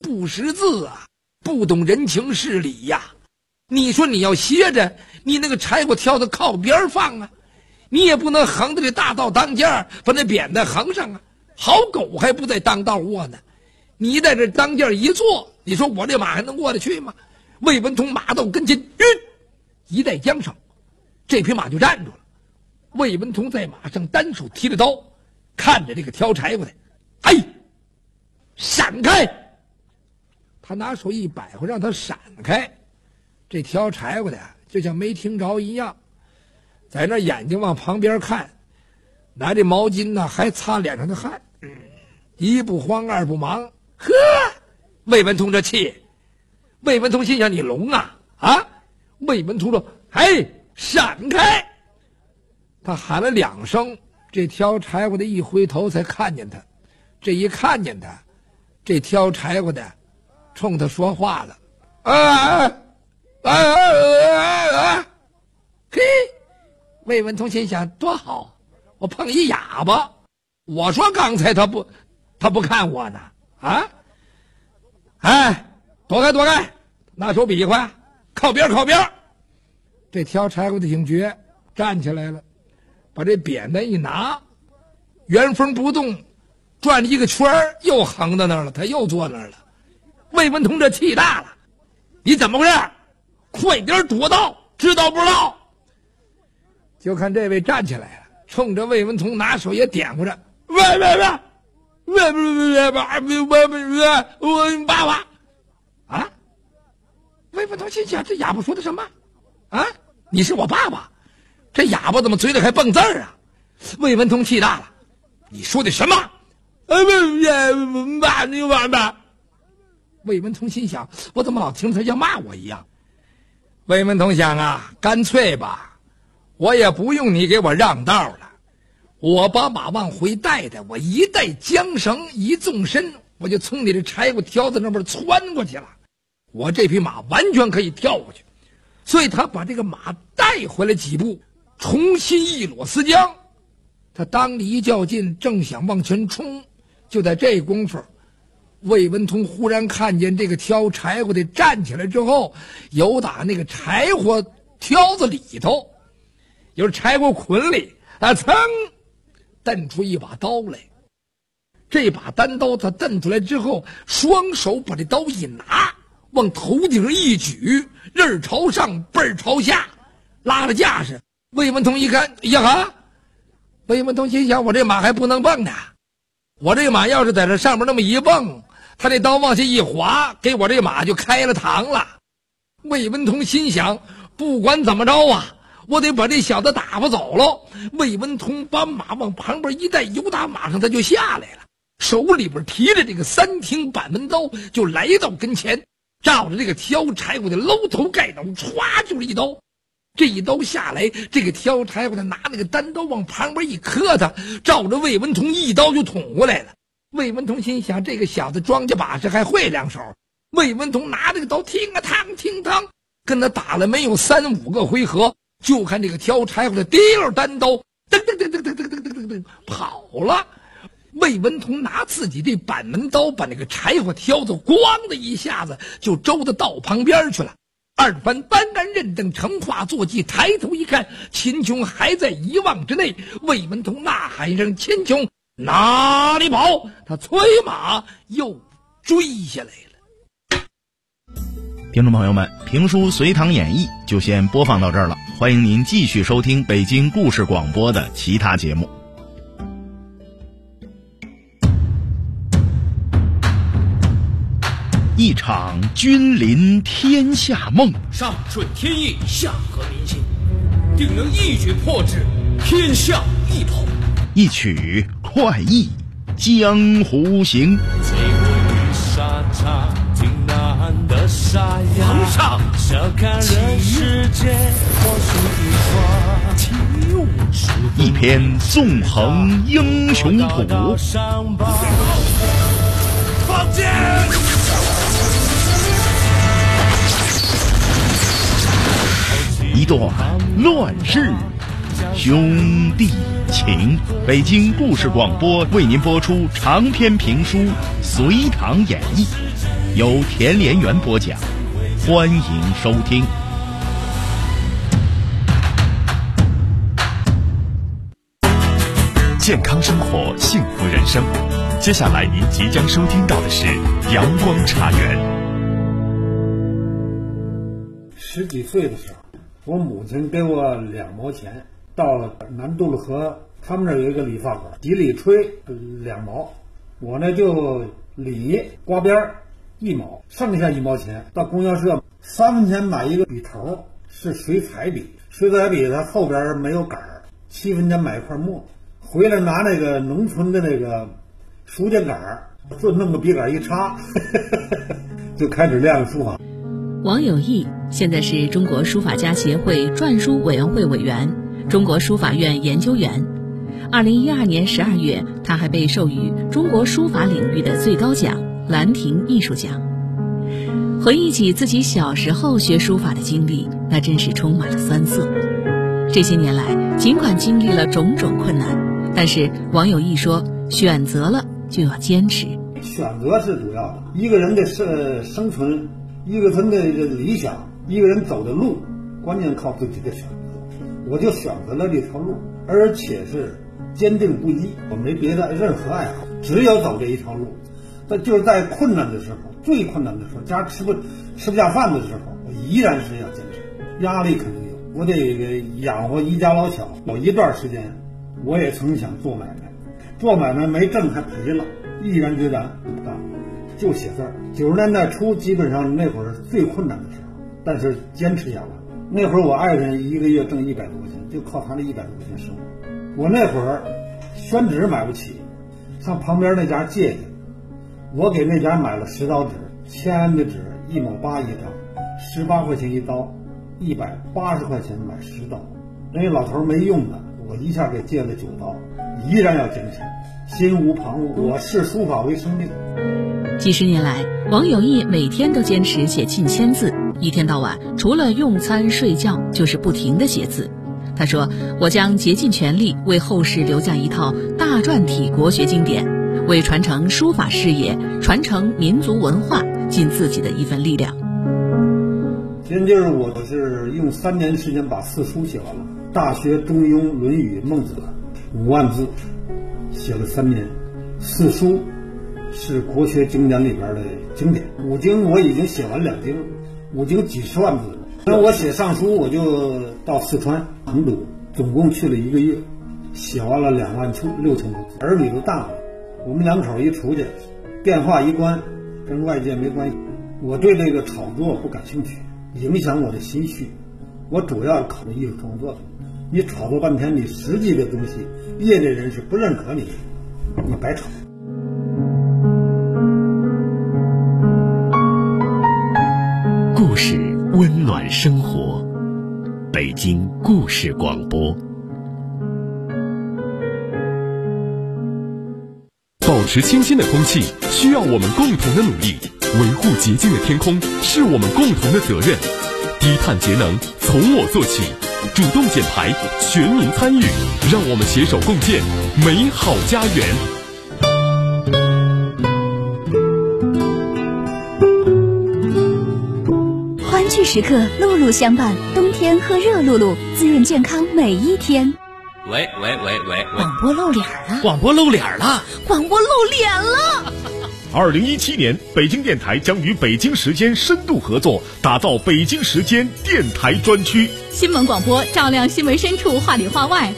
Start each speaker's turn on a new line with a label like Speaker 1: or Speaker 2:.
Speaker 1: 不识字啊，不懂人情事理呀。你说你要歇着，你那个柴火挑子靠边放啊，你也不能横着这大道当间把那扁担横上啊。好狗还不在当道卧呢，你在这当间一坐，你说我这马还能过得去吗？魏文通马到跟前，一带缰绳，这匹马就站住了。魏文通在马上单手提着刀，看着这个挑柴火的，哎，闪开！他拿手一摆回，让他闪开。这挑柴火的就像没听着一样，在那眼睛往旁边看，拿这毛巾呢还擦脸上的汗，一不慌二不忙。呵，魏文通这气，魏文通心想你聋啊啊！魏文通说：“哎，闪开！”他喊了2声，这挑柴火的一回头才看见他。这一看见他，这挑柴火的冲他说话了：“嘿！”魏文通心想多好，我碰一哑巴。我说刚才他不看我呢啊！哎，躲开躲开！拿手比划，靠边靠边！这挑柴火的挺绝，站起来了，把这扁担一拿，原封不动转了一个圈又横到那儿了，他又坐那儿了。魏文通这气大了，你怎么回事？快点躲到，知道不知道？就看这位站起来了，冲着魏文通拿手也点过着，喂，我爸爸啊！魏文通心想，这哑巴说的什么啊？你是我爸爸？这哑巴怎么嘴里还蹦字儿啊？魏文通气大了，你说的什么？爸！魏文通心想，我怎么老听他像骂我一样？魏文通想啊，干脆吧，我也不用你给我让道了，我把马往回带的，我一带缰绳一纵身，我就从你这柴火挑子那边窜过去了，我这匹马完全可以跳过去。所以他把这个马带回来几步，重新一裸丝缰。他当里一较劲，正想往前冲，就在这功夫，魏文通忽然看见这个挑柴火的站起来之后，由打那个柴火挑子里头，由柴火捆里噌蹬出一把刀来。这把单刀他蹬出来之后，双手把这刀一拿，往头顶上一举，刃朝上背儿朝下，拉着架势。魏文通一看，哎呀哈！魏文通心想，我这马还不能蹦呢，我这马要是在这上面那么一蹦，他这刀往下一划，给我这马就开了膛了。魏文通心想，不管怎么着啊，我得把这小子打发走了。魏文通把马往旁边一带，由打马上他就下来了，手里边提着这个3挺板门刀，就来到跟前，照着这个挑柴火的搂头盖脑，歘就是一刀。这一刀下来，这个挑柴火的拿那个单刀往旁边一磕他，照着魏文通一刀就捅过来了。魏文通心想，这个小子庄稼把式还会2手。魏文通拿这个刀听啊嘡听嘡，跟他打了没有3、5个回合，就看这个挑柴火的提溜单刀噔噔噔噔噔噔噔噔噔跑了。魏文通拿自己这板门刀把那个柴火挑子咣的一下子就周到道旁边去了。二番搬杆认凳成化坐骑，抬头一看，秦琼还在1望之内。魏文通呐喊一声：“秦琼，哪里跑？”他催马又追下来了。
Speaker 2: 听众朋友们，评书《隋唐演义》就先播放到这儿了，欢迎您继续收听北京故事广播的其他节目。一场君临天下梦，
Speaker 3: 上顺天意，下合民心，定能一举破之，天下一统。
Speaker 2: 一曲快意江湖行。
Speaker 4: 醉舞沙场，挺难的沙哑。
Speaker 3: 皇上，
Speaker 4: 笑看人世间，我属一花。
Speaker 2: 一篇纵横英雄谱。
Speaker 3: 放箭！
Speaker 2: 一段乱世兄弟情。北京故事广播为您播出长篇评书《隋唐演义》， 由田连元播讲，欢迎收听。
Speaker 5: 健康生活，幸福人生。接下来您即将收听到的是阳光茶园。
Speaker 6: 10几岁的时候，我母亲给我2毛钱，到南渡了河，他们那儿有一个理发馆，几里吹2毛，我呢就理刮边1毛，剩下1毛钱到供销社3分钱买一个笔头，是水彩笔，水彩笔它后边没有杆，7分钱买一块墨，回来拿那个农村的那个书架杆，就弄个笔杆一插就开始练书法。
Speaker 7: 王有义现在是中国书法家协会篆书委员会委员、中国书法院研究员。2012年12月，他还被授予中国书法领域的最高奖兰亭艺术奖。回忆起自己小时候学书法的经历，那真是充满了酸涩。这些年来，尽管经历了种种困难，但是王有义说，选择了就要坚持。
Speaker 6: 选择是主要的，一个人的生存，一个人的理想，一个人走的路，关键靠自己的选择。我就选择了这条路，而且是坚定不移，我没别的任何爱好，只有走这一条路。但就是在困难的时候，最困难的时候，家吃不下饭的时候，我依然是要坚持。压力肯定有，我得养活一家老小。有一段时间，我也曾想做买卖，做买卖没挣还赔了，毅然决然不干，就写字儿。90年代初，基本上那会儿是最困难的时候，但是坚持下来。那会儿我爱人一个月挣100多块钱，就靠他那100多块钱生活。我那会儿宣纸买不起，上旁边那家借去，我给那家买了10刀纸，签的纸1毛8一张，18块钱一刀，180块钱买10刀。人家老头没用的，我一下给借了9刀，依然要坚持，心无旁骛。我视书法为生命。
Speaker 7: 几十年来，王有义每天都坚持写近1000字，一天到晚除了用餐睡觉就是不停地写字。他说，我将竭尽全力为后世留下一套大篆体国学经典，为传承书法事业、传承民族文化尽自己的一份力量。
Speaker 6: 今就是我是用3年时间把4书写完了，《大学》《中庸》《论语》《孟子》5万字，写了3年。4书是国学经典里边的经典，5经我已经写完2经，5经几十万字了。那我写上书，我就到四川成都，总共去了1个月，写完了26000多字。儿女都大了，我们2口一出去，电话一关，跟外界没关系。我对这个炒作不感兴趣，影响我的心绪。我主要考虑艺术创作的。你炒作半天，你实际的东西，业内人士不认可你，你白炒。
Speaker 5: 故事温暖生活，北京故事广播。保持清新的空气需要我们共同的努力，维护洁净的天空是我们共同的责任。低碳节能从我做起，主动减排，全民参与，让我们携手共建美好家园。
Speaker 8: 欢聚时刻，露露相伴，冬天喝热露露，滋润健康每一天。
Speaker 3: 喂，
Speaker 8: 广播露脸了！
Speaker 3: 广播露脸了！
Speaker 8: 广播露脸了
Speaker 5: ！2017年，北京电台将与北京时间深度合作，打造北京时间电台专区。
Speaker 9: 新闻广播照亮新闻深处，话里话外，